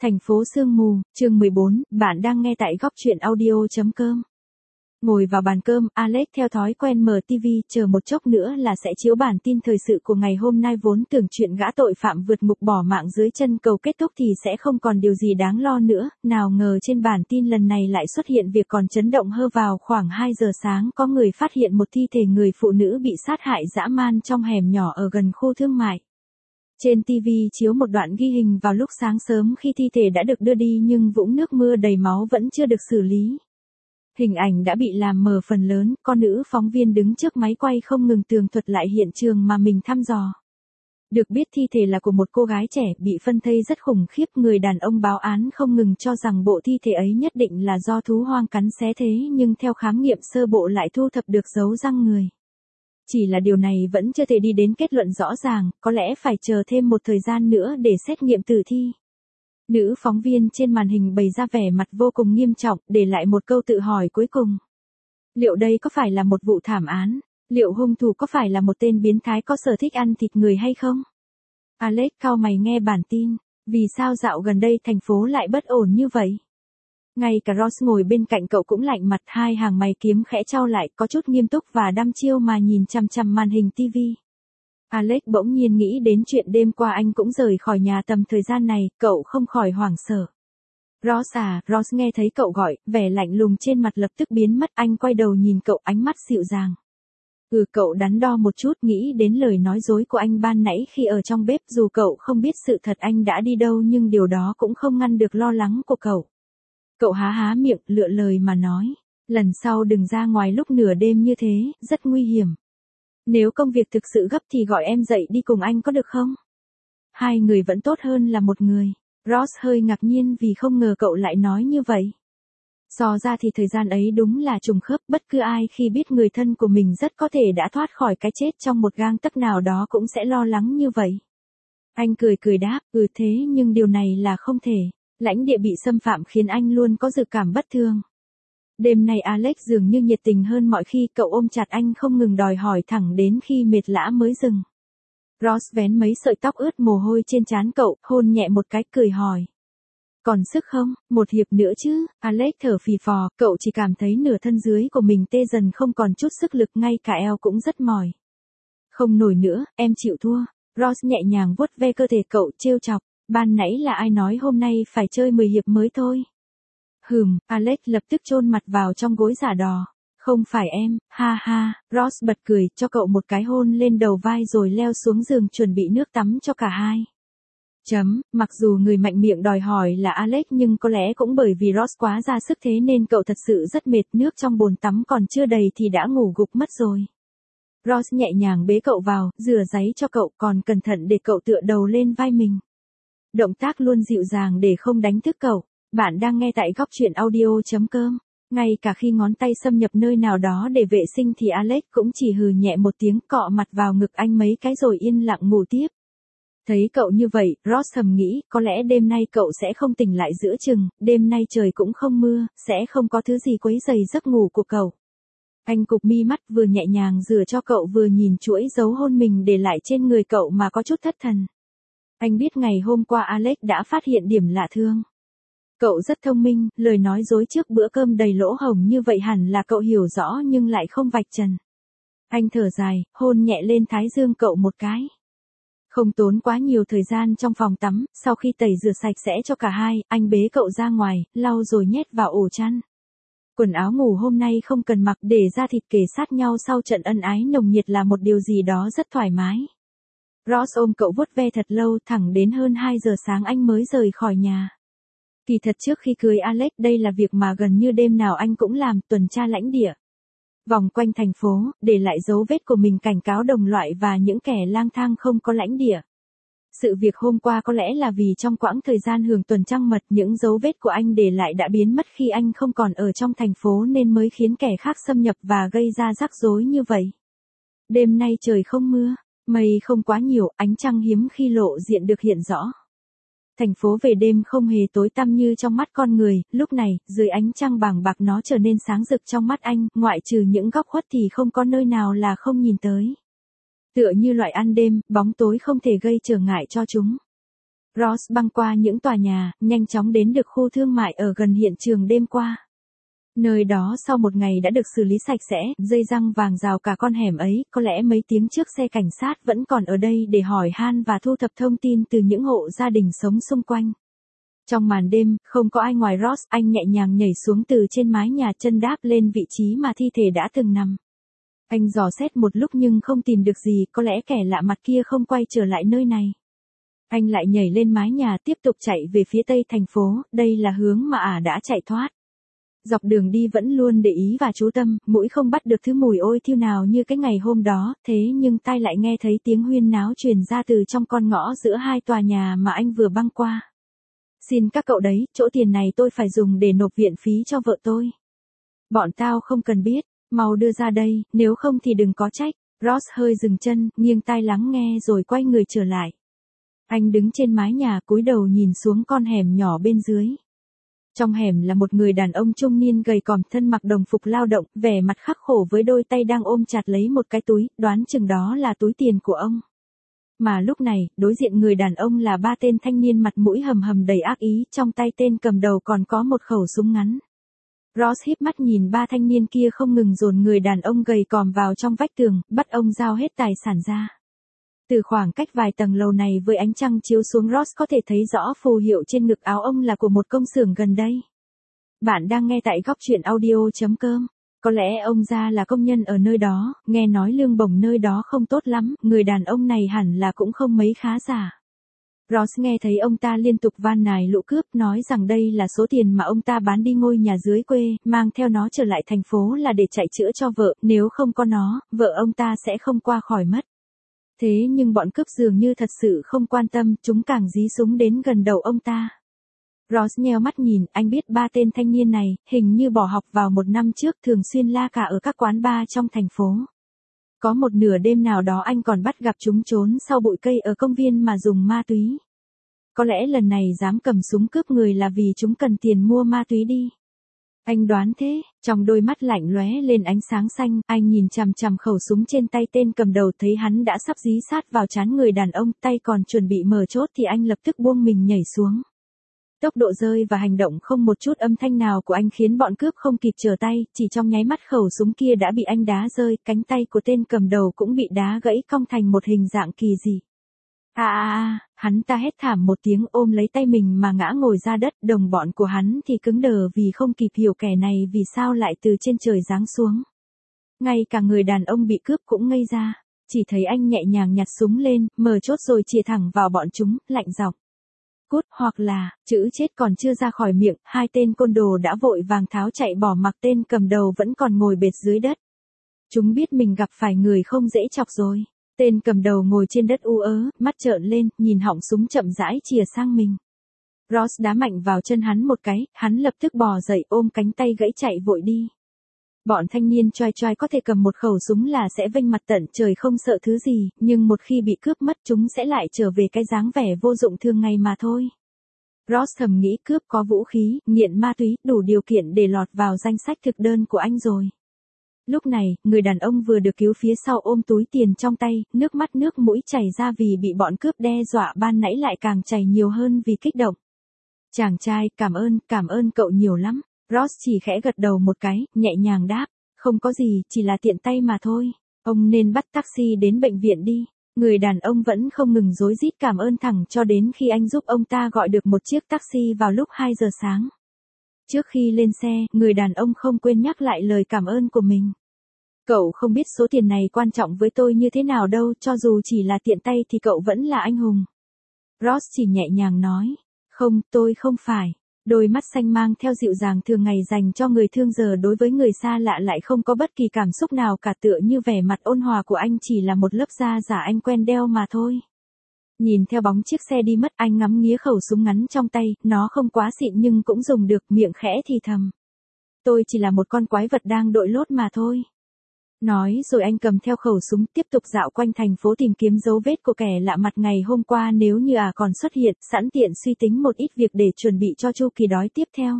Thành phố sương mù, chương 14, bạn đang nghe tại góc truyện audio.com. Ngồi vào bàn cơm, Alex theo thói quen mở TV, chờ một chốc nữa là sẽ chiếu bản tin thời sự của ngày hôm nay. Vốn tưởng chuyện gã tội phạm vượt ngục bỏ mạng dưới chân cầu kết thúc thì sẽ không còn điều gì đáng lo nữa, nào ngờ trên bản tin lần này lại xuất hiện việc còn chấn động hơn. Vào khoảng 2 giờ sáng có người phát hiện một thi thể người phụ nữ bị sát hại dã man trong hẻm nhỏ ở gần khu thương mại. Trên TV chiếu một đoạn ghi hình vào lúc sáng sớm khi thi thể đã được đưa đi nhưng vũng nước mưa đầy máu vẫn chưa được xử lý. Hình ảnh đã bị làm mờ phần lớn, con nữ phóng viên đứng trước máy quay không ngừng tường thuật lại hiện trường mà mình thăm dò. Được biết thi thể là của một cô gái trẻ bị phân thây rất khủng khiếp. Người đàn ông báo án không ngừng cho rằng bộ thi thể ấy nhất định là do thú hoang cắn xé, thế nhưng theo khám nghiệm sơ bộ lại thu thập được dấu răng người. Chỉ là điều này vẫn chưa thể đi đến kết luận rõ ràng, có lẽ phải chờ thêm một thời gian nữa để xét nghiệm tử thi. Nữ phóng viên trên màn hình bày ra vẻ mặt vô cùng nghiêm trọng, để lại một câu tự hỏi cuối cùng. Liệu đây có phải là một vụ thảm án? Liệu hung thủ có phải là một tên biến thái có sở thích ăn thịt người hay không? Alex cau mày nghe bản tin. Vì sao dạo gần đây thành phố lại bất ổn như vậy? Ngay cả Ross ngồi bên cạnh cậu cũng lạnh mặt, hai hàng mày kiếm khẽ chau lại, có chút nghiêm túc và đăm chiêu mà nhìn chằm chằm màn hình TV. Alex bỗng nhiên nghĩ đến chuyện đêm qua anh cũng rời khỏi nhà tầm thời gian này, cậu không khỏi hoảng sợ. Ross à, Ross nghe thấy cậu gọi, vẻ lạnh lùng trên mặt lập tức biến mất. Anh quay đầu nhìn cậu, ánh mắt dịu dàng. Cậu đắn đo một chút, nghĩ đến lời nói dối của anh ban nãy khi ở trong bếp. Dù cậu không biết sự thật anh đã đi đâu nhưng điều đó cũng không ngăn được lo lắng của cậu. Cậu há miệng, lựa lời mà nói. Lần sau đừng ra ngoài lúc nửa đêm như thế, rất nguy hiểm. Nếu công việc thực sự gấp thì gọi em dậy đi cùng anh có được không? Hai người vẫn tốt hơn là một người. Ross hơi ngạc nhiên vì không ngờ cậu lại nói như vậy. So ra thì thời gian ấy đúng là trùng khớp, bất cứ ai khi biết người thân của mình rất có thể đã thoát khỏi cái chết trong một gang tấc nào đó cũng sẽ lo lắng như vậy. Anh cười đáp, thế nhưng điều này là không thể. Lãnh địa bị xâm phạm khiến anh luôn có dự cảm bất thường. Đêm nay Alex dường như nhiệt tình hơn mọi khi, cậu ôm chặt anh không ngừng đòi hỏi thẳng đến khi mệt lã mới dừng. Ross vén mấy sợi tóc ướt mồ hôi trên trán cậu, hôn nhẹ một cái, cười hỏi. Còn sức không, một hiệp nữa chứ? Alex thở phì phò, cậu chỉ cảm thấy nửa thân dưới của mình tê dần không còn chút sức lực, ngay cả eo cũng rất mỏi. Không nổi nữa, em chịu thua. Ross nhẹ nhàng vuốt ve cơ thể cậu, trêu chọc. Ban nãy là ai nói hôm nay phải chơi 10 hiệp mới thôi? Alex lập tức chôn mặt vào trong gối giả đò. Không phải em, ha ha. Ross bật cười, cho cậu một cái hôn lên đầu vai rồi leo xuống giường chuẩn bị nước tắm cho cả hai. Mặc dù người mạnh miệng đòi hỏi là Alex nhưng có lẽ cũng bởi vì Ross quá ra sức thế nên cậu thật sự rất mệt, nước trong bồn tắm còn chưa đầy thì đã ngủ gục mất rồi. Ross nhẹ nhàng bế cậu vào, rửa ráy cho cậu, còn cẩn thận để cậu tựa đầu lên vai mình. Động tác luôn dịu dàng để không đánh thức cậu. Bạn đang nghe tại góc truyện audio.com. Ngay cả khi ngón tay xâm nhập nơi nào đó để vệ sinh thì Alex cũng chỉ hừ nhẹ một tiếng, cọ mặt vào ngực anh mấy cái rồi yên lặng ngủ tiếp. Thấy cậu như vậy, Ross thầm nghĩ, có lẽ đêm nay cậu sẽ không tỉnh lại giữa chừng, đêm nay trời cũng không mưa, sẽ không có thứ gì quấy rầy giấc ngủ của cậu. Anh cụp mi mắt, vừa nhẹ nhàng rửa cho cậu vừa nhìn chuỗi dấu hôn mình để lại trên người cậu mà có chút thất thần. Anh biết ngày hôm qua Alex đã phát hiện điểm lạ thường. Cậu rất thông minh, lời nói dối trước bữa cơm đầy lỗ hổng như vậy hẳn là cậu hiểu rõ nhưng lại không vạch trần. Anh thở dài, hôn nhẹ lên thái dương cậu một cái. Không tốn quá nhiều thời gian trong phòng tắm, sau khi tẩy rửa sạch sẽ cho cả hai, anh bế cậu ra ngoài, lau rồi nhét vào ổ chăn. Quần áo ngủ hôm nay không cần mặc, để da thịt kề sát nhau sau trận ân ái nồng nhiệt là một điều gì đó rất thoải mái. Ross ôm cậu vuốt ve thật lâu, thẳng đến hơn 2 giờ sáng anh mới rời khỏi nhà. Kỳ thật trước khi cưới Alex, đây là việc mà gần như đêm nào anh cũng làm, tuần tra lãnh địa. Vòng quanh thành phố, để lại dấu vết của mình, cảnh cáo đồng loại và những kẻ lang thang không có lãnh địa. Sự việc hôm qua có lẽ là vì trong quãng thời gian hưởng tuần trăng mật, những dấu vết của anh để lại đã biến mất khi anh không còn ở trong thành phố nên mới khiến kẻ khác xâm nhập và gây ra rắc rối như vậy. Đêm nay trời không mưa, mây không quá nhiều, ánh trăng hiếm khi lộ diện được hiện rõ. Thành phố về đêm không hề tối tăm như trong mắt con người, lúc này, dưới ánh trăng bàng bạc nó trở nên sáng rực trong mắt anh, ngoại trừ những góc khuất thì không có nơi nào là không nhìn tới. Tựa như loại ăn đêm, bóng tối không thể gây trở ngại cho chúng. Ross băng qua những tòa nhà, nhanh chóng đến được khu thương mại ở gần hiện trường đêm qua. Nơi đó sau một ngày đã được xử lý sạch sẽ, dây răng vàng rào cả con hẻm ấy, có lẽ mấy tiếng trước xe cảnh sát vẫn còn ở đây để hỏi han và thu thập thông tin từ những hộ gia đình sống xung quanh. Trong màn đêm, không có ai ngoài Ross, anh nhẹ nhàng nhảy xuống từ trên mái nhà, chân đáp lên vị trí mà thi thể đã từng nằm. Anh dò xét một lúc nhưng không tìm được gì, có lẽ kẻ lạ mặt kia không quay trở lại nơi này. Anh lại nhảy lên mái nhà tiếp tục chạy về phía tây thành phố, đây là hướng mà ả đã chạy thoát. Dọc đường đi vẫn luôn để ý và chú tâm, mũi không bắt được thứ mùi ôi thiêu nào như cái ngày hôm đó, thế nhưng tai lại nghe thấy tiếng huyên náo truyền ra từ trong con ngõ giữa hai tòa nhà mà anh vừa băng qua. Xin các cậu đấy, chỗ tiền này tôi phải dùng để nộp viện phí cho vợ tôi. Bọn tao không cần biết, mau đưa ra đây, nếu không thì đừng có trách. Ross hơi dừng chân, nghiêng tai lắng nghe rồi quay người trở lại. Anh đứng trên mái nhà cúi đầu nhìn xuống con hẻm nhỏ bên dưới. Trong hẻm là một người đàn ông trung niên gầy còm, thân mặc đồng phục lao động, vẻ mặt khắc khổ với đôi tay đang ôm chặt lấy một cái túi, đoán chừng đó là túi tiền của ông. Mà lúc này, đối diện người đàn ông là ba tên thanh niên mặt mũi hầm hầm đầy ác ý, trong tay tên cầm đầu còn có một khẩu súng ngắn. Ross híp mắt nhìn ba thanh niên kia không ngừng dồn người đàn ông gầy còm vào trong vách tường, bắt ông giao hết tài sản ra. Từ khoảng cách vài tầng lầu này với ánh trăng chiếu xuống, Ross có thể thấy rõ phù hiệu trên ngực áo ông là của một công xưởng gần đây. Bạn đang nghe tại góc truyện audio.com. Có lẽ ông già là công nhân ở nơi đó, nghe nói lương bổng nơi đó không tốt lắm, người đàn ông này hẳn là cũng không mấy khá giả. Ross nghe thấy ông ta liên tục van nài lũ cướp, nói rằng đây là số tiền mà ông ta bán đi ngôi nhà dưới quê, mang theo nó trở lại thành phố là để chạy chữa cho vợ, nếu không có nó, vợ ông ta sẽ không qua khỏi mất. Thế nhưng bọn cướp dường như thật sự không quan tâm, chúng càng dí súng đến gần đầu ông ta. Ross nheo mắt nhìn, anh biết ba tên thanh niên này, hình như bỏ học vào một năm trước, thường xuyên la cà ở các quán bar trong thành phố. Có một nửa đêm nào đó anh còn bắt gặp chúng trốn sau bụi cây ở công viên mà dùng ma túy. Có lẽ lần này dám cầm súng cướp người là vì chúng cần tiền mua ma túy đi. Anh đoán thế, trong đôi mắt lạnh lóe lên ánh sáng xanh, anh nhìn chằm chằm khẩu súng trên tay tên cầm đầu, thấy hắn đã sắp dí sát vào trán người đàn ông, tay còn chuẩn bị mở chốt thì anh lập tức buông mình nhảy xuống. Tốc độ rơi và hành động không một chút âm thanh nào của anh khiến bọn cướp không kịp trở tay, chỉ trong nháy mắt khẩu súng kia đã bị anh đá rơi, cánh tay của tên cầm đầu cũng bị đá gãy cong thành một hình dạng kỳ dị. Hắn ta hét thảm một tiếng, ôm lấy tay mình mà ngã ngồi ra đất, đồng bọn của hắn thì cứng đờ vì không kịp hiểu kẻ này vì sao lại từ trên trời giáng xuống. Ngay cả người đàn ông bị cướp cũng ngây ra, chỉ thấy anh nhẹ nhàng nhặt súng lên, mở chốt rồi chĩa thẳng vào bọn chúng, lạnh giọng. Cút, hoặc là, chữ chết còn chưa ra khỏi miệng, hai tên côn đồ đã vội vàng tháo chạy bỏ mặc tên cầm đầu vẫn còn ngồi bệt dưới đất. Chúng biết mình gặp phải người không dễ chọc rồi. Tên cầm đầu ngồi trên đất u ớ, mắt trợn lên, nhìn họng súng chậm rãi chìa sang mình. Ross đá mạnh vào chân hắn một cái, hắn lập tức bò dậy ôm cánh tay gãy chạy vội đi. Bọn thanh niên choai choai có thể cầm một khẩu súng là sẽ vênh mặt tận trời không sợ thứ gì, nhưng một khi bị cướp mất chúng sẽ lại trở về cái dáng vẻ vô dụng thường ngày mà thôi. Ross thầm nghĩ cướp có vũ khí, nghiện ma túy, đủ điều kiện để lọt vào danh sách thực đơn của anh rồi. Lúc này, người đàn ông vừa được cứu phía sau ôm túi tiền trong tay, nước mắt nước mũi chảy ra vì bị bọn cướp đe dọa ban nãy lại càng chảy nhiều hơn vì kích động. Chàng trai, cảm ơn cậu nhiều lắm. Ross chỉ khẽ gật đầu một cái, nhẹ nhàng đáp, không có gì, chỉ là tiện tay mà thôi. Ông nên bắt taxi đến bệnh viện đi. Người đàn ông vẫn không ngừng rối rít cảm ơn thẳng cho đến khi anh giúp ông ta gọi được một chiếc taxi vào lúc 2 giờ sáng. Trước khi lên xe, người đàn ông không quên nhắc lại lời cảm ơn của mình. Cậu không biết số tiền này quan trọng với tôi như thế nào đâu, cho dù chỉ là tiện tay thì cậu vẫn là anh hùng. Ross chỉ nhẹ nhàng nói, không, tôi không phải. Đôi mắt xanh mang theo dịu dàng thường ngày dành cho người thương giờ đối với người xa lạ lại không có bất kỳ cảm xúc nào cả, tựa như vẻ mặt ôn hòa của anh chỉ là một lớp da giả anh quen đeo mà thôi. Nhìn theo bóng chiếc xe đi mất, anh ngắm nghía khẩu súng ngắn trong tay, nó không quá xịn nhưng cũng dùng được, miệng khẽ thì thầm. Tôi chỉ là một con quái vật đang đội lốt mà thôi. Nói rồi anh cầm theo khẩu súng tiếp tục dạo quanh thành phố tìm kiếm dấu vết của kẻ lạ mặt ngày hôm qua, nếu như còn xuất hiện, sẵn tiện suy tính một ít việc để chuẩn bị cho chu kỳ đói tiếp theo.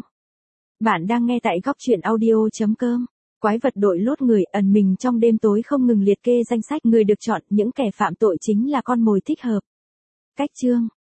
Bạn đang nghe tại góc truyện audio.com. Quái vật đội lốt người ẩn mình trong đêm tối không ngừng liệt kê danh sách người được chọn, những kẻ phạm tội chính là con mồi thích hợp. Cách chương